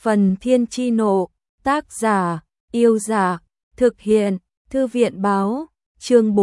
Phần Thiên Chi Nộ, tác giả, Yêu Giả, thực hiện, Thư viện Báo, chương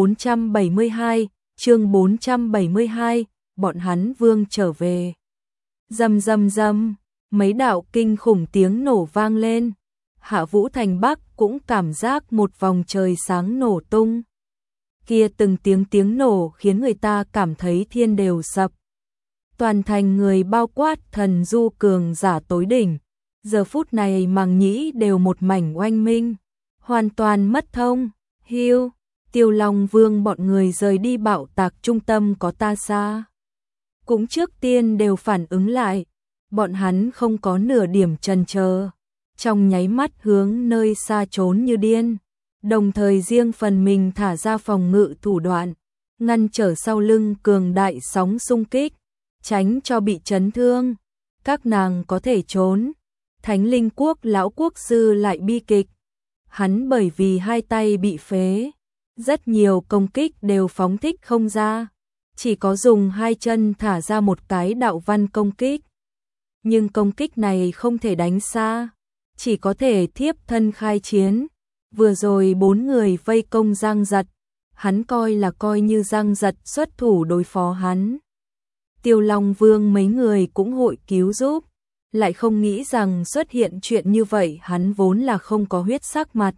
472, bọn hắn vương trở về. Rầm rầm rầm, mấy đạo kinh khủng tiếng nổ vang lên. Hạ Vũ thành Bắc cũng cảm giác một vòng trời sáng nổ tung. Kia từng tiếng nổ khiến người ta cảm thấy thiên đều sập. Toàn thành người bao quát thần du cường giả tối đỉnh. Giờ phút này màng nhĩ đều một mảnh oanh minh, hoàn toàn mất thông. Hiu, Tiêu Long Vương bọn người rời đi bạo tạc trung tâm có ta xa. Cũng trước tiên đều phản ứng lại, bọn hắn không có nửa điểm chần chờ, trong nháy mắt hướng nơi xa trốn như điên, đồng thời riêng phần mình thả ra phòng ngự thủ đoạn, ngăn trở sau lưng cường đại sóng xung kích, tránh cho bị chấn thương. Các nàng có thể trốn. Thánh Linh Quốc lão quốc sư lại bi kịch. Hắn bởi vì hai tay bị phế, rất nhiều công kích đều phóng thích không ra, chỉ có dùng hai chân thả ra một cái đạo văn công kích. Nhưng công kích này không thể đánh xa, chỉ có thể thiếp thân khai chiến. Vừa rồi 4 người vây công Giang Giật, hắn coi như Giang Giật xuất thủ đối phó hắn. Tiêu Long Vương mấy người cũng hội cứu giúp, lại không nghĩ rằng xuất hiện chuyện như vậy, hắn vốn là không có huyết sắc mặt.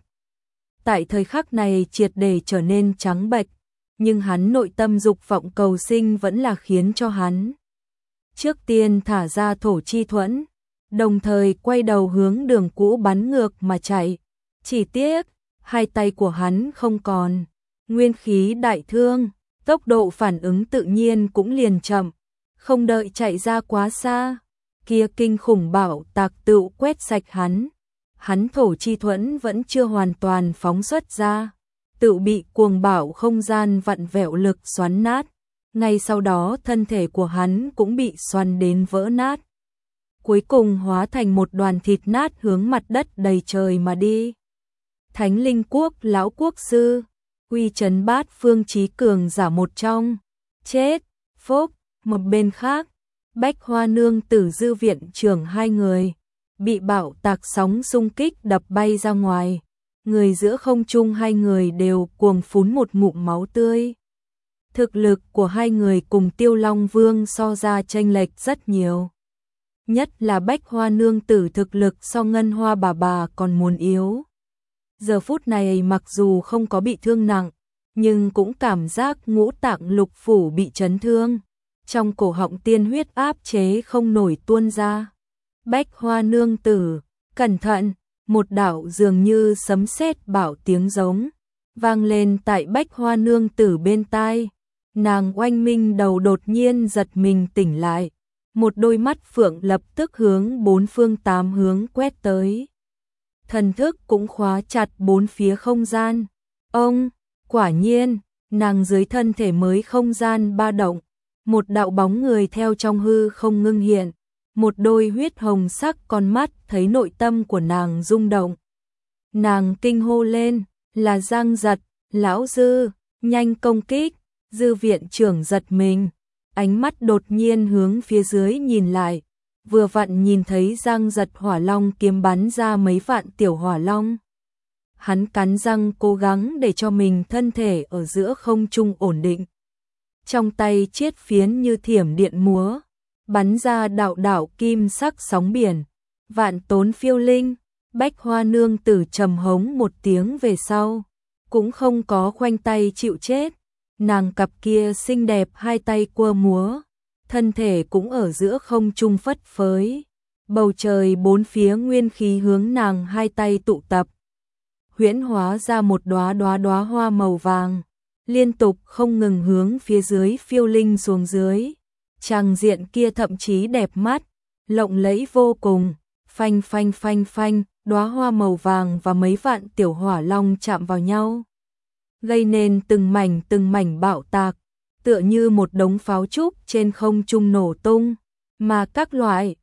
Tại thời khắc này triệt để trở nên trắng bệch, nhưng hắn nội tâm dục vọng cầu sinh vẫn là khiến cho hắn trước tiên thả ra thổ chi thuẫn, đồng thời quay đầu hướng đường cũ bắn ngược mà chạy. Chỉ tiếc, hai tay của hắn không còn, nguyên khí đại thương, tốc độ phản ứng tự nhiên cũng liền chậm, không đợi chạy ra quá xa, kia kinh khủng bạo tạc tựu quét sạch hắn. Hắn thổ chi thuẫn vẫn chưa hoàn toàn phóng xuất ra, tựu bị cuồng bạo không gian vặn vẹo lực xoắn nát. Ngay sau đó thân thể của hắn cũng bị xoắn đến vỡ nát, cuối cùng hóa thành một đoàn thịt nát hướng mặt đất đầy trời mà đi. Thánh Linh Quốc lão quốc sư, uy trấn bát phương chí cường giả một trong, chết. Phốc. Một bên khác, Bách Hoa Nương Tử Dư viện trưởng hai người bị bạo tạc sóng xung kích đập bay ra ngoài, người giữa không trung hai người đều cuồng phún một ngụm máu tươi. Thực lực của hai người cùng Tiêu Long Vương so ra chênh lệch rất nhiều, nhất là Bách Hoa Nương Tử thực lực so Ngân Hoa bà còn muốn yếu. Giờ phút này mặc dù không có bị thương nặng, nhưng cũng cảm giác ngũ tạng lục phủ bị chấn thương, trong cổ họng tiên huyết áp chế không nổi tuôn ra. Bách Hoa Nương Tử, cẩn thận! Một đạo dường như sấm sét bảo tiếng giống vang lên tại Bách Hoa Nương Tử bên tai. Nàng oanh minh đầu đột nhiên giật mình tỉnh lại, một đôi mắt phượng lập tức hướng bốn phương tám hướng quét tới. Thần thức cũng khóa chặt bốn phía không gian. Ông, quả nhiên, nàng dưới thân thể mới không gian ba động, một đạo bóng người theo trong hư không ngưng hiện, một đôi huyết hồng sắc con mắt thấy nội tâm của nàng rung động. Nàng kinh hô lên, là Giang Giật, lão Dư, nhanh công kích. Dư viện trưởng giật mình, ánh mắt đột nhiên hướng phía dưới nhìn lại, vừa vặn nhìn thấy Giang Giật hỏa long kiếm bắn ra mấy vạn tiểu hỏa long. Hắn cắn răng cố gắng để cho mình thân thể ở giữa không trung ổn định. Trong tay chiết phiến như thiểm điện múa, bắn ra đạo đạo kim sắc sóng biển. Vạn Tốn Phiêu Linh, Bách Hoa Nương Tử trầm hống một tiếng về sau, cũng không có khoanh tay chịu chết. Nàng cặp kia xinh đẹp hai tay quơ múa, thân thể cũng ở giữa không trung phất phới. Bầu trời bốn phía nguyên khí hướng nàng hai tay tụ tập, huyễn hóa ra một đóa hoa màu vàng, liên tục không ngừng hướng phía dưới phiêu linh xuống dưới. Tràng diện kia thậm chí đẹp mắt, lộng lẫy vô cùng. Phanh phanh phanh phanh, đóa hoa màu vàng và mấy vạn tiểu hỏa long chạm vào nhau, gây nên từng mảnh bạo tạc, tựa như một đống pháo trúc trên không trung nổ tung. Mà các loại,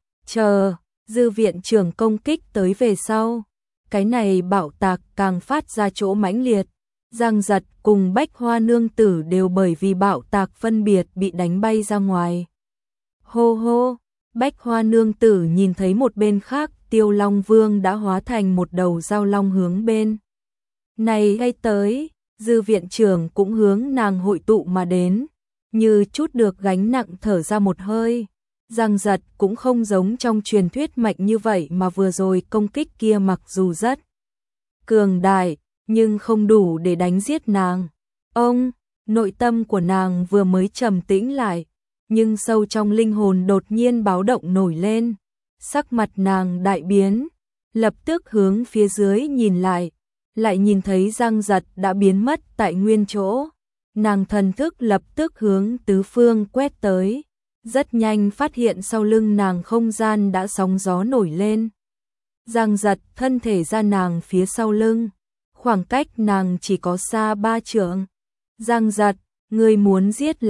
Dư viện trưởng công kích tới về sau, cái này bạo tạc càng phát ra chỗ mãnh liệt. Giang Giật cùng Bách Hoa Nương Tử đều bởi vì bạo tạc phân biệt bị đánh bay ra ngoài. Hô hô, Bách Hoa Nương Tử nhìn thấy một bên khác Tiêu Long Vương đã hóa thành một đầu dao long hướng bên này gây tới, Dư viện trưởng cũng hướng nàng hội tụ mà đến, như chút được gánh nặng thở ra một hơi. Giang Giật cũng không giống trong truyền thuyết mạnh như vậy mà vừa rồi công kích kia mặc dù rất cường đại, nhưng không đủ để đánh giết nàng. Ông, nội tâm của nàng vừa mới trầm tĩnh lại, nhưng sâu trong linh hồn đột nhiên báo động nổi lên. Sắc mặt nàng đại biến, lập tức hướng phía dưới nhìn lại nhìn thấy Giang Giật đã biến mất tại nguyên chỗ. Nàng thần thức lập tức hướng tứ phương quét tới, rất nhanh phát hiện sau lưng nàng không gian đã sóng gió nổi lên. Giang Giật thân thể ra nàng phía sau lưng, khoảng cách nàng chỉ có xa 3 trượng. Giang Giật, ngươi muốn giết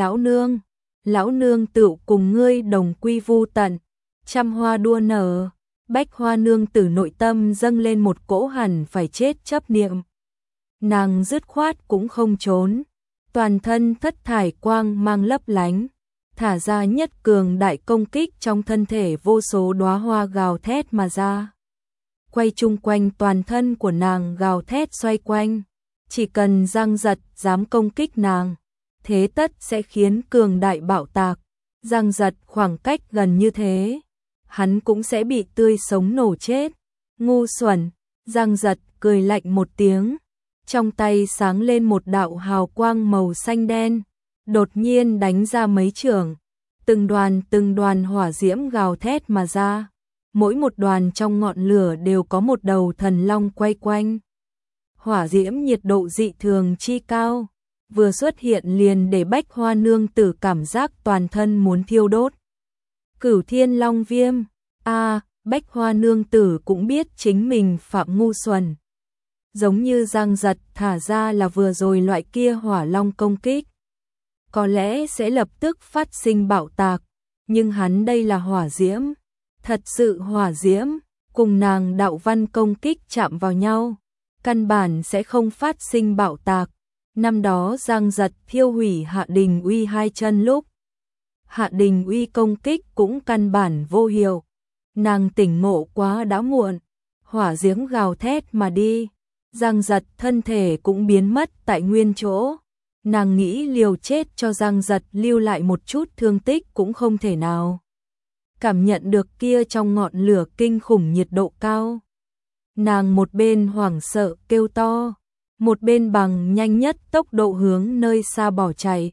lão nương tự cùng ngươi đồng quy vu tận. Trăm hoa đua nở, Bách Hoa nương tử nội tâm dâng lên một cỗ hẳn phải chết chấp niệm. Nàng dứt khoát cũng không trốn, toàn thân thất thải quang mang lấp lánh, thả ra nhất cường đại công kích trong thân thể, vô số đóa hoa gào thét mà ra. Quay chung quanh toàn thân của nàng gào thét xoay quanh, chỉ cần Giang Giật dám công kích nàng, thế tất sẽ khiến cường đại bạo tạc. Giang Giật khoảng cách gần như thế, hắn cũng sẽ bị tươi sống nổ chết. Ngu xuẩn, Giang Giật cười lạnh một tiếng, trong tay sáng lên một đạo hào quang màu xanh đen, đột nhiên đánh ra mấy chưởng, từng đoàn hỏa diễm gào thét mà ra, mỗi một đoàn trong ngọn lửa đều có một đầu thần long quay quanh. Hỏa diễm nhiệt độ dị thường chi cao, vừa xuất hiện liền để Bách Hoa nương tử cảm giác toàn thân muốn thiêu đốt. Cửu Thiên Long Viêm, Bách Hoa nương tử cũng biết chính mình phạm ngu xuẩn. Giống như Giang Giật thả ra là vừa rồi loại kia hỏa long công kích, có lẽ sẽ lập tức phát sinh bạo tạc, nhưng hắn đây là hỏa diễm, thật sự hỏa diễm, cùng nàng đạo văn công kích chạm vào nhau, căn bản sẽ không phát sinh bạo tạc. Năm đó Giang Giật thiêu hủy Hạ Đình Uy 2 chân lúc, Hạ Đình Uy công kích cũng căn bản vô hiệu. Nàng tỉnh ngộ quá đã muộn, hỏa diễm gào thét mà đi, Giang Giật thân thể cũng biến mất tại nguyên chỗ. Nàng nghĩ liều chết cho Giang Giật lưu lại một chút thương tích cũng không thể nào. Cảm nhận được kia trong ngọn lửa kinh khủng nhiệt độ cao, nàng một bên hoảng sợ kêu to, một bên bằng nhanh nhất tốc độ hướng nơi xa bỏ chạy.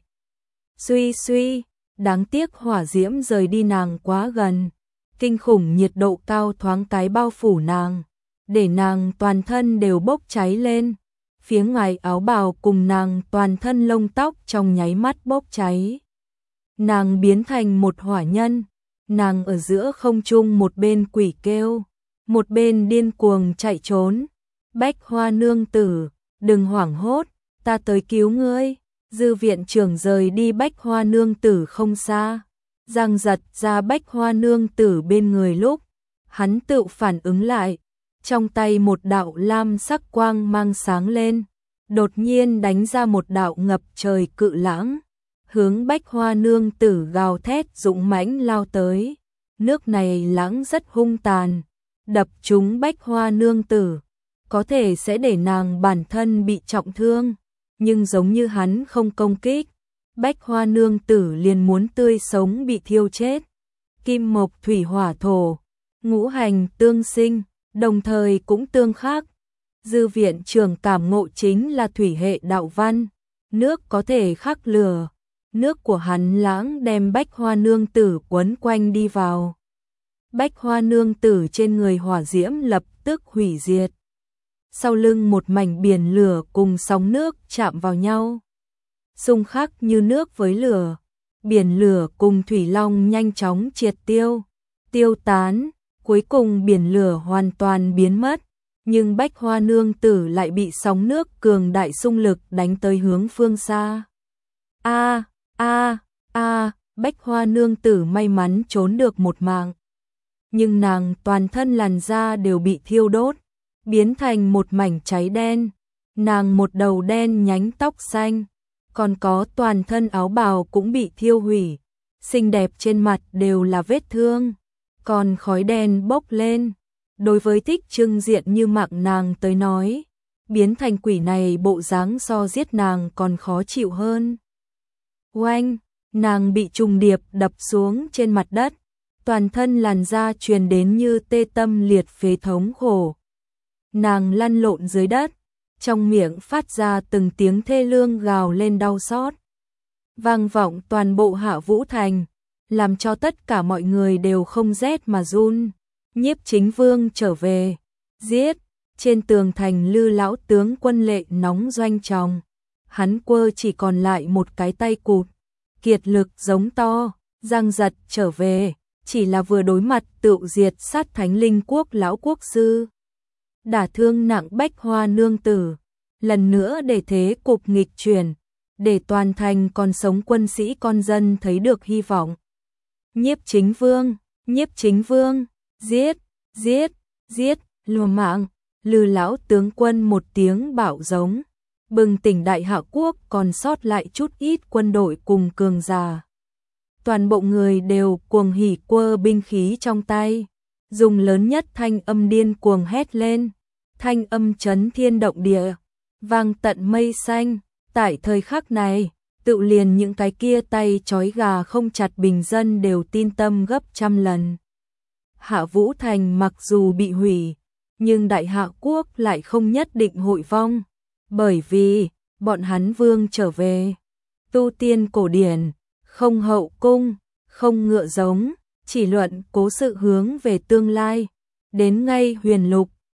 Suy, đáng tiếc hỏa diễm rời đi nàng quá gần, kinh khủng nhiệt độ cao thoáng cái bao phủ nàng, để nàng toàn thân đều bốc cháy lên. Phía ngoài áo bào cùng nàng toàn thân lông tóc trong nháy mắt bốc cháy. Nàng biến thành một hỏa nhân, nàng ở giữa không trung một bên quỷ kêu, một bên điên cuồng chạy trốn. Bách Hoa nương tử, đừng hoảng hốt, ta tới cứu ngươi. Dư viện trưởng rời đi Bách Hoa nương tử không xa. Giang Giật ra Bách Hoa nương tử bên người lúc, hắn tự phản ứng lại, trong tay một đạo lam sắc quang mang sáng lên, đột nhiên đánh ra một đạo ngập trời cự lãng, hướng Bách Hoa nương tử gào thét dũng mãnh lao tới. Nước này lãng rất hung tàn, đập trúng Bách Hoa nương tử, có thể sẽ để nàng bản thân bị trọng thương, nhưng giống như hắn không công kích, Bách Hoa nương tử liền muốn tươi sống bị thiêu chết. Kim mộc thủy hỏa thổ, ngũ hành tương sinh, đồng thời cũng tương khắc. Dư viện trưởng cảm ngộ chính là thủy hệ đạo văn, nước có thể khắc lửa, nước của hắn lãng đem Bách Hoa nương tử quấn quanh đi vào. Bách Hoa nương tử trên người hỏa diễm lập tức hủy diệt. Sau lưng một mảnh biển lửa cùng sóng nước chạm vào nhau, xung khắc như nước với lửa, biển lửa cùng thủy long nhanh chóng triệt tiêu tán, cuối cùng biển lửa hoàn toàn biến mất, nhưng Bách Hoa nương tử lại bị sóng nước cường đại xung lực đánh tới hướng phương xa. Bách Hoa nương tử may mắn trốn được một mạng, nhưng nàng toàn thân làn da đều bị thiêu đốt, biến thành một mảnh cháy đen, nàng một đầu đen nhánh tóc xanh, còn có toàn thân áo bào cũng bị thiêu hủy, xinh đẹp trên mặt đều là vết thương, còn khói đen bốc lên, Đối với Thích Trưng Diện như mạng nàng tới nói, biến thành quỷ này bộ dáng so giết nàng còn khó chịu hơn. Oanh, nàng bị trùng điệp đập xuống trên mặt đất, toàn thân làn da truyền đến như tê tâm liệt phế thống khổ. Nàng lăn lộn dưới đất, trong miệng phát ra từng tiếng thê lương gào lên đau xót. Vang vọng toàn bộ Hạ Vũ Thành, làm cho tất cả mọi người đều không rét mà run. Nhiếp Chính Vương trở về, giết, trên tường thành Lư lão tướng quân lệ nóng doanh tròng. Hắn quơ chỉ còn lại một cái tay cụt, kiệt lực giống to, Giang Giật trở về, chỉ là vừa đối mặt tựu diệt sát Thánh Linh Quốc lão quốc sư. Đả thương nặng Bách Hoa nương tử, lần nữa để thế cục nghịch chuyển, để toàn thành còn sống quân sĩ con dân thấy được hy vọng. Nhiếp Chính Vương, giết, giết, giết, lùa mạng, Lư lão tướng quân một tiếng bạo giống, bừng tỉnh Đại Hạ quốc còn sót lại chút ít quân đội cùng cường giả. Toàn bộ người đều cuồng hỉ quơ binh khí trong tay, dùng lớn nhất thanh âm điên cuồng hét lên, thanh âm chấn thiên động địa, vang tận mây xanh. Tại thời khắc này, tự liền những cái kia tay trói gà không chặt bình dân đều tin tâm gấp trăm lần. Hạ Vũ Thành mặc dù bị hủy, nhưng Đại Hạ quốc lại không nhất định hội vong, bởi vì bọn hắn vương trở về. Tu tiên cổ điển, không hậu cung, không ngựa giống, chỉ luận cố sự hướng về tương lai. Đến ngay huyền lục,